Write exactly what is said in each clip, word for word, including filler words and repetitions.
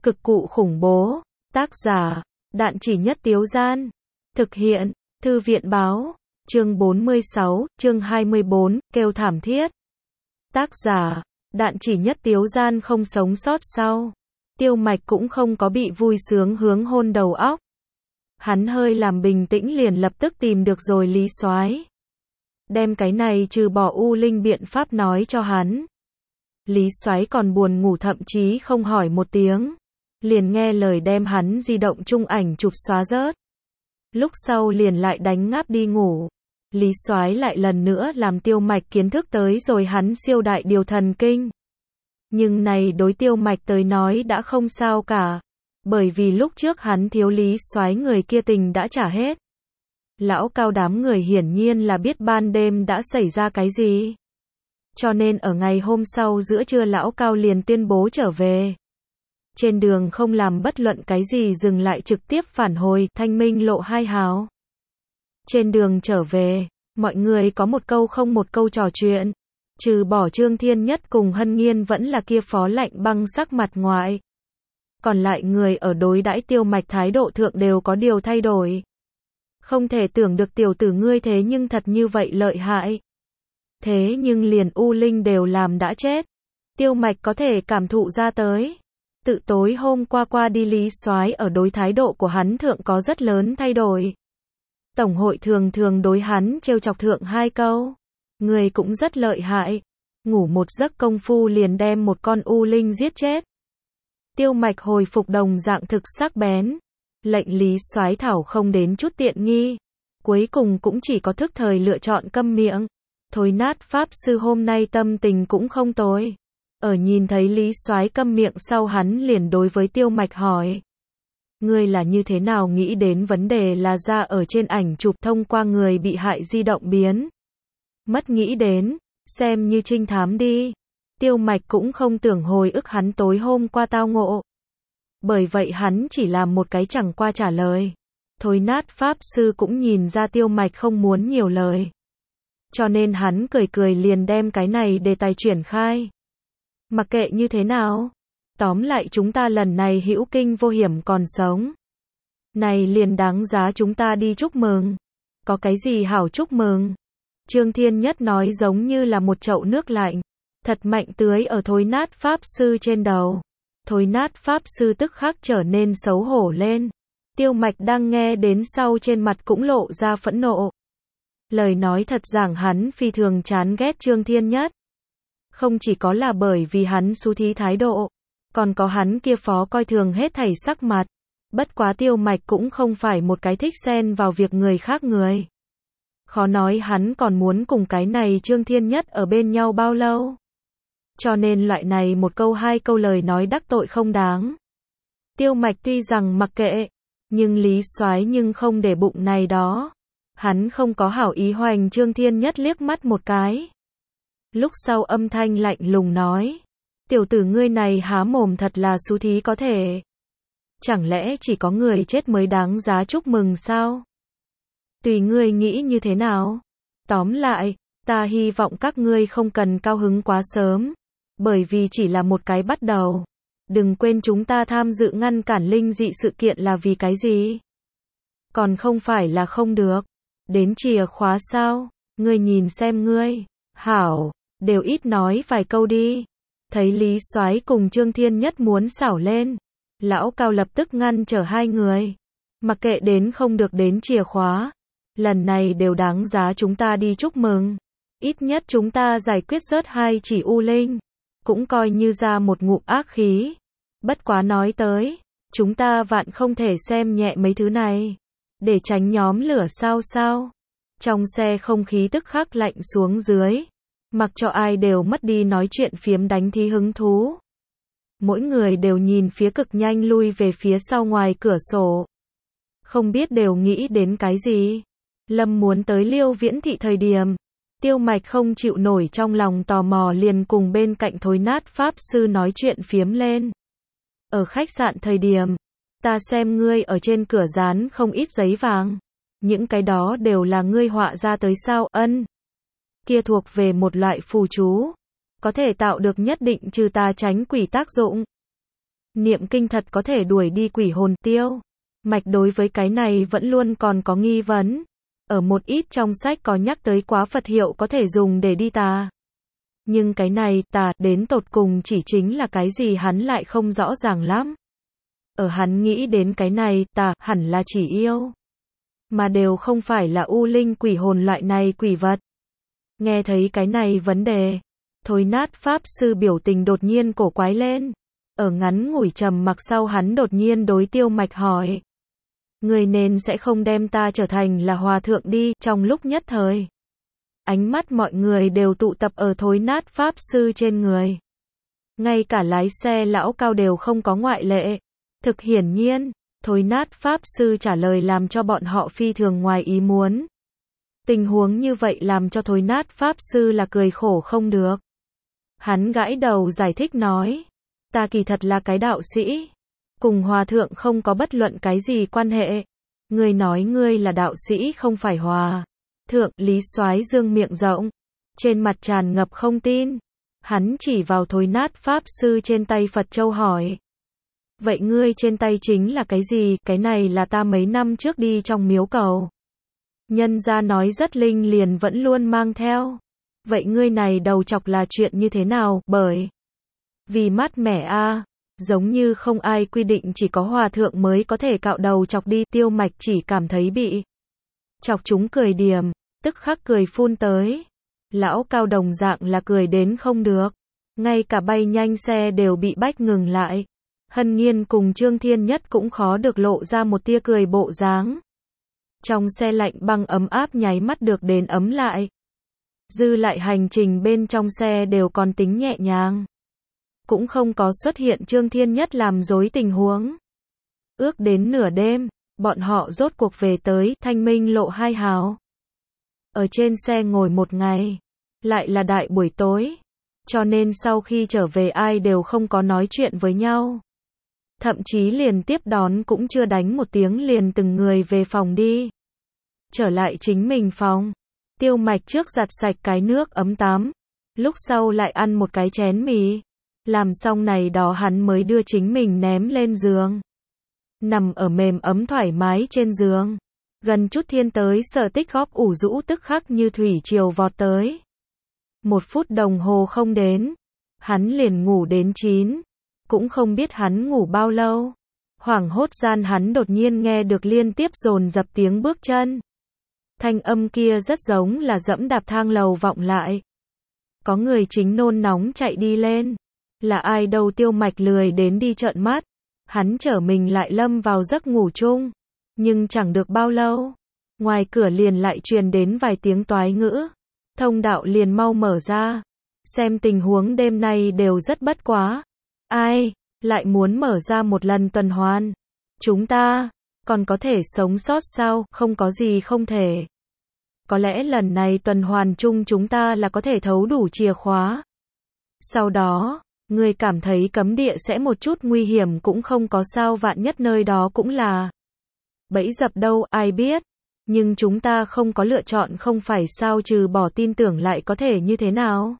Cực cụ khủng bố. Tác giả, Đạn Chỉ Nhất Tiếu Gian. Thực hiện, Thư viện Báo. Chương bốn mươi sáu, chương hai mươi bốn, kêu thảm thiết. Tác giả, Đạn Chỉ Nhất Tiếu Gian không sống sót sau. Tiêu Mạch cũng không có bị vui sướng hướng hôn đầu óc. Hắn hơi làm bình tĩnh liền lập tức tìm được rồi Lý Soái. Đem cái này trừ bỏ U Linh biện pháp nói cho hắn. Lý Soái còn buồn ngủ thậm chí không hỏi một tiếng. Liền nghe lời đem hắn di động chung ảnh chụp xóa rớt. Lúc sau liền lại đánh ngáp đi ngủ. Lý Soái lại lần nữa làm Tiêu Mạch kiến thức tới rồi hắn siêu đại điều thần kinh. Nhưng này đối Tiêu Mạch tới nói đã không sao cả. Bởi vì lúc trước hắn thiếu Lý Soái người kia tình đã trả hết. Lão Cao đám người hiển nhiên là biết ban đêm đã xảy ra cái gì. Cho nên ở ngày hôm sau giữa trưa Lão Cao liền tuyên bố trở về. Trên đường không làm bất luận cái gì dừng lại trực tiếp phản hồi Thanh Minh lộ hai hào. Trên đường trở về, mọi người có một câu không một câu trò chuyện. Trừ bỏ Trương Thiên Nhất cùng Hân Nghiên vẫn là kia phó lạnh băng sắc mặt ngoại. Còn lại người ở đối đãi Tiêu Mạch thái độ thượng đều có điều thay đổi. Không thể tưởng được tiểu tử ngươi thế nhưng thật như vậy lợi hại. Thế nhưng liền U Linh đều làm đã chết. Tiêu Mạch có thể cảm thụ ra tới. Tự tối hôm qua qua đi Lý Soái ở đối thái độ của hắn thượng có rất lớn thay đổi. Tổng hội thường thường đối hắn trêu chọc thượng hai câu. Người cũng rất lợi hại. Ngủ một giấc công phu liền đem một con U Linh giết chết. Tiêu Mạch hồi phục đồng dạng thực sắc bén. Lệnh Lý Soái thảo không đến chút tiện nghi. Cuối cùng cũng chỉ có thức thời lựa chọn câm miệng. Thối nát pháp sư hôm nay tâm tình cũng không tồi. Ở nhìn thấy Lý Soái câm miệng sau hắn liền đối với Tiêu Mạch hỏi. Ngươi là như thế nào nghĩ đến vấn đề là ra ở trên ảnh chụp thông qua người bị hại di động biến. Mất nghĩ đến, xem như trinh thám đi. Tiêu Mạch cũng không tưởng hồi ức hắn tối hôm qua tao ngộ. Bởi vậy hắn chỉ làm một cái chẳng qua trả lời. Thối nát pháp sư cũng nhìn ra Tiêu Mạch không muốn nhiều lời. Cho nên hắn cười cười liền đem cái này đề tài chuyển khai. Mặc kệ như thế nào. Tóm lại chúng ta lần này hữu kinh vô hiểm còn sống. Này liền đáng giá chúng ta đi chúc mừng. Có cái gì hảo chúc mừng. Trương Thiên Nhất nói giống như là một chậu nước lạnh. Thật mạnh tưới ở thối nát pháp sư trên đầu. Thối nát pháp sư tức khắc trở nên xấu hổ lên. Tiêu Mạch đang nghe đến sau trên mặt cũng lộ ra phẫn nộ. Lời nói thật rằng hắn phi thường chán ghét Trương Thiên Nhất. Không chỉ có là bởi vì hắn xú thí thái độ, còn có hắn kia phó coi thường hết thảy sắc mặt. Bất quá Tiêu Mạch cũng không phải một cái thích xen vào việc người khác người. Khó nói hắn còn muốn cùng cái này Trương Thiên Nhất ở bên nhau bao lâu. Cho nên loại này một câu hai câu lời nói đắc tội không đáng. Tiêu Mạch tuy rằng mặc kệ, nhưng Lý Soái nhưng không để bụng này đó. Hắn không có hảo ý hoành Trương Thiên Nhất liếc mắt một cái. Lúc sau âm thanh lạnh lùng nói. Tiểu tử ngươi này há mồm thật là xú thí có thể. Chẳng lẽ chỉ có người chết mới đáng giá chúc mừng sao? Tùy ngươi nghĩ như thế nào. Tóm lại, ta hy vọng các ngươi không cần cao hứng quá sớm. Bởi vì chỉ là một cái bắt đầu. Đừng quên chúng ta tham dự ngăn cản linh dị sự kiện là vì cái gì? Còn không phải là không được. Đến chìa khóa sao? Ngươi nhìn xem ngươi. Hảo, đều ít nói vài câu đi. Thấy Lý Soái cùng Trương Thiên Nhất muốn xảo lên. Lão Cao lập tức ngăn trở hai người. Mặc kệ đến không được đến chìa khóa. Lần này đều đáng giá chúng ta đi chúc mừng. Ít nhất chúng ta giải quyết rớt hai chỉ U Linh. Cũng coi như ra một ngụm ác khí. Bất quá nói tới. Chúng ta vạn không thể xem nhẹ mấy thứ này. Để tránh nhóm lửa sao sao. Trong xe không khí tức khắc lạnh xuống dưới. Mặc cho ai đều mất đi nói chuyện phiếm đánh thí hứng thú. Mỗi người đều nhìn phía cực nhanh lui về phía sau ngoài cửa sổ. Không biết đều nghĩ đến cái gì. Lâm muốn tới Liêu Viễn Thị thời điểm. Tiêu Mạch không chịu nổi trong lòng tò mò liền cùng bên cạnh thối nát pháp sư nói chuyện phiếm lên. Ở khách sạn thời điểm. Ta xem ngươi ở trên cửa dán không ít giấy vàng. Những cái đó đều là ngươi họa ra tới sao? Ân. Kia thuộc về một loại phù chú. Có thể tạo được nhất định trừ tà tránh quỷ tác dụng. Niệm kinh thật có thể đuổi đi quỷ hồn. Tiêu Mạch đối với cái này vẫn luôn còn có nghi vấn. Ở một ít trong sách có nhắc tới quá Phật hiệu có thể dùng để đi tà. Nhưng cái này, tà, đến tột cùng chỉ chính là cái gì hắn lại không rõ ràng lắm. Ở hắn nghĩ đến cái này, tà, hẳn là chỉ yêu. Mà đều không phải là u linh quỷ hồn loại này quỷ vật. Nghe thấy cái này vấn đề, Thối Nát Pháp Sư biểu tình đột nhiên cổ quái lên. Ở ngắn ngủi trầm mặc sau hắn đột nhiên đối Tiêu Mạch hỏi. Người nên sẽ không đem ta trở thành là hòa thượng đi. Trong lúc nhất thời, ánh mắt mọi người đều tụ tập ở Thối Nát Pháp Sư trên người. Ngay cả lái xe lão Cao đều không có ngoại lệ. Thực hiển nhiên, Thối Nát Pháp Sư trả lời làm cho bọn họ phi thường ngoài ý muốn. Tình huống như vậy làm cho Thối Nát Pháp Sư là cười khổ không được. Hắn gãi đầu giải thích nói. Ta kỳ thật là cái đạo sĩ. Cùng hòa thượng không có bất luận cái gì quan hệ. Ngươi nói ngươi là đạo sĩ không phải hòa thượng. Lý Soái Dương miệng rộng. Trên mặt tràn ngập không tin. Hắn chỉ vào Thối Nát Pháp Sư trên tay Phật Châu hỏi. Vậy ngươi trên tay chính là cái gì? Cái này là ta mấy năm trước đi trong miếu cầu. Nhân gia nói rất linh liền vẫn luôn mang theo. Vậy ngươi này đầu chọc là chuyện như thế nào? Bởi vì mát mẻ a, giống như không ai quy định chỉ có hòa thượng mới có thể cạo đầu chọc đi. Tiêu Mạch chỉ cảm thấy bị chọc chúng cười điềm, tức khắc cười phun tới. Lão Cao đồng dạng là cười đến không được. Ngay cả bay nhanh xe đều bị bách ngừng lại. Hân Nhiên cùng Trương Thiên Nhất cũng khó được lộ ra một tia cười bộ dáng. Trong xe lạnh băng ấm áp nháy mắt được đến ấm lại. Dư lại hành trình bên trong xe đều còn tính nhẹ nhàng. Cũng không có xuất hiện Trương Thiên Nhất làm rối tình huống. Ước đến nửa đêm, bọn họ rốt cuộc về tới Thanh Minh lộ hai hào. Ở trên xe ngồi một ngày, lại là đại buổi tối. Cho nên sau khi trở về ai đều không có nói chuyện với nhau. Thậm chí liền tiếp đón cũng chưa đánh một tiếng liền từng người về phòng đi. Trở lại chính mình phòng. Tiêu Mạch trước giặt sạch cái nước ấm tắm. Lúc sau lại ăn một cái chén mì. Làm xong này đó hắn mới đưa chính mình ném lên giường. Nằm ở mềm ấm thoải mái trên giường. Gần chút Thiên tới Sở Tích Góp ủ rũ tức khắc như thủy triều vọt tới. Một phút đồng hồ không đến. Hắn liền ngủ đến chín. Cũng không biết hắn ngủ bao lâu. Hoảng hốt gian hắn đột nhiên nghe được liên tiếp dồn dập tiếng bước chân. Thanh âm kia rất giống là dẫm đạp thang lầu vọng lại. Có người chính nôn nóng chạy đi lên. Là ai đâu? Tiêu Mạch lười đến đi trợn mắt. Hắn trở mình lại lâm vào giấc ngủ chung. Nhưng chẳng được bao lâu. Ngoài cửa liền lại truyền đến vài tiếng toái ngữ. Thông đạo liền mau mở ra. Xem tình huống đêm nay đều rất bất quá. Ai, lại muốn mở ra một lần tuần hoàn. Chúng ta, còn có thể sống sót sao? Không có gì không thể. Có lẽ lần này tuần hoàn chung chúng ta là có thể thấu đủ chìa khóa. Sau đó, người cảm thấy cấm địa sẽ một chút nguy hiểm cũng không có sao, vạn nhất nơi đó cũng là bẫy dập đâu, ai biết. Nhưng chúng ta không có lựa chọn không phải sao, trừ bỏ tin tưởng lại có thể như thế nào.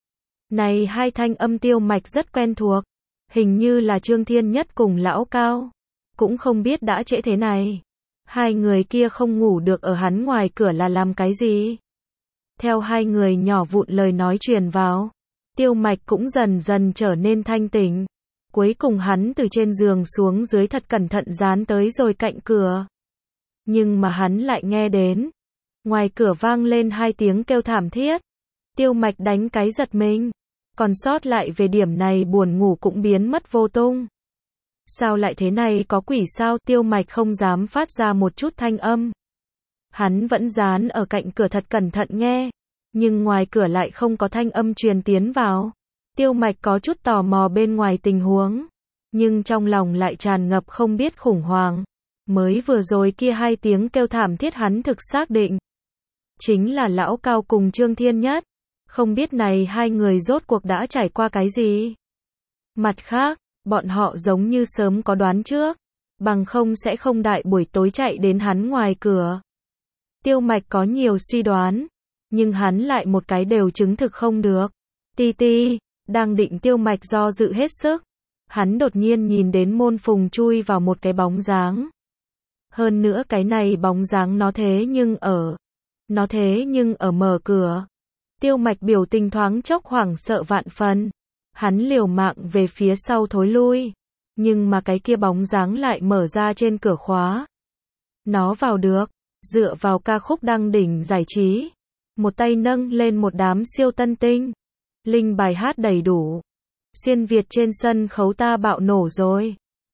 Này hai thanh âm Tiêu Mạch rất quen thuộc. Hình như là Trương Thiên Nhất cùng Lão Cao. Cũng không biết đã trễ thế này. Hai người kia không ngủ được ở hắn ngoài cửa là làm cái gì? Theo hai người nhỏ vụn lời nói truyền vào. Tiêu Mạch cũng dần dần trở nên thanh tỉnh. Cuối cùng hắn từ trên giường xuống dưới thật cẩn thận dán tới rồi cạnh cửa. Nhưng mà hắn lại nghe đến. Ngoài cửa vang lên hai tiếng kêu thảm thiết. Tiêu Mạch đánh cái giật mình. Còn sót lại về điểm này buồn ngủ cũng biến mất vô tung. Sao lại thế này, có quỷ sao? Tiêu Mạch không dám phát ra một chút thanh âm. Hắn vẫn dán ở cạnh cửa thật cẩn thận nghe. Nhưng ngoài cửa lại không có thanh âm truyền tiến vào. Tiêu Mạch có chút tò mò bên ngoài tình huống. Nhưng trong lòng lại tràn ngập không biết khủng hoảng. Mới vừa rồi kia hai tiếng kêu thảm thiết hắn thực xác định. Chính là Lão Cao cùng Trương Thiên Nhất. Không biết này hai người rốt cuộc đã trải qua cái gì. Mặt khác, bọn họ giống như sớm có đoán trước. Bằng không sẽ không đại buổi tối chạy đến hắn ngoài cửa. Tiêu Mạch có nhiều suy đoán. Nhưng hắn lại một cái đều chứng thực không được. Ti ti, đang định Tiêu Mạch do dự hết sức. Hắn đột nhiên nhìn đến môn phùng chui vào một cái bóng dáng. Hơn nữa cái này bóng dáng nó thế nhưng ở. Nó thế nhưng ở mở cửa. Tiêu Mạch biểu tình thoáng chốc hoảng sợ vạn phần. Hắn liều mạng về phía sau thối lui. Nhưng mà cái kia bóng dáng lại mở ra trên cửa khóa. Nó vào được. Dựa vào ca khúc đăng đỉnh giải trí. Một tay nâng lên một đám siêu tân tinh. Linh bài hát đầy đủ. Xuyên Việt trên sân khấu ta bạo nổ rồi.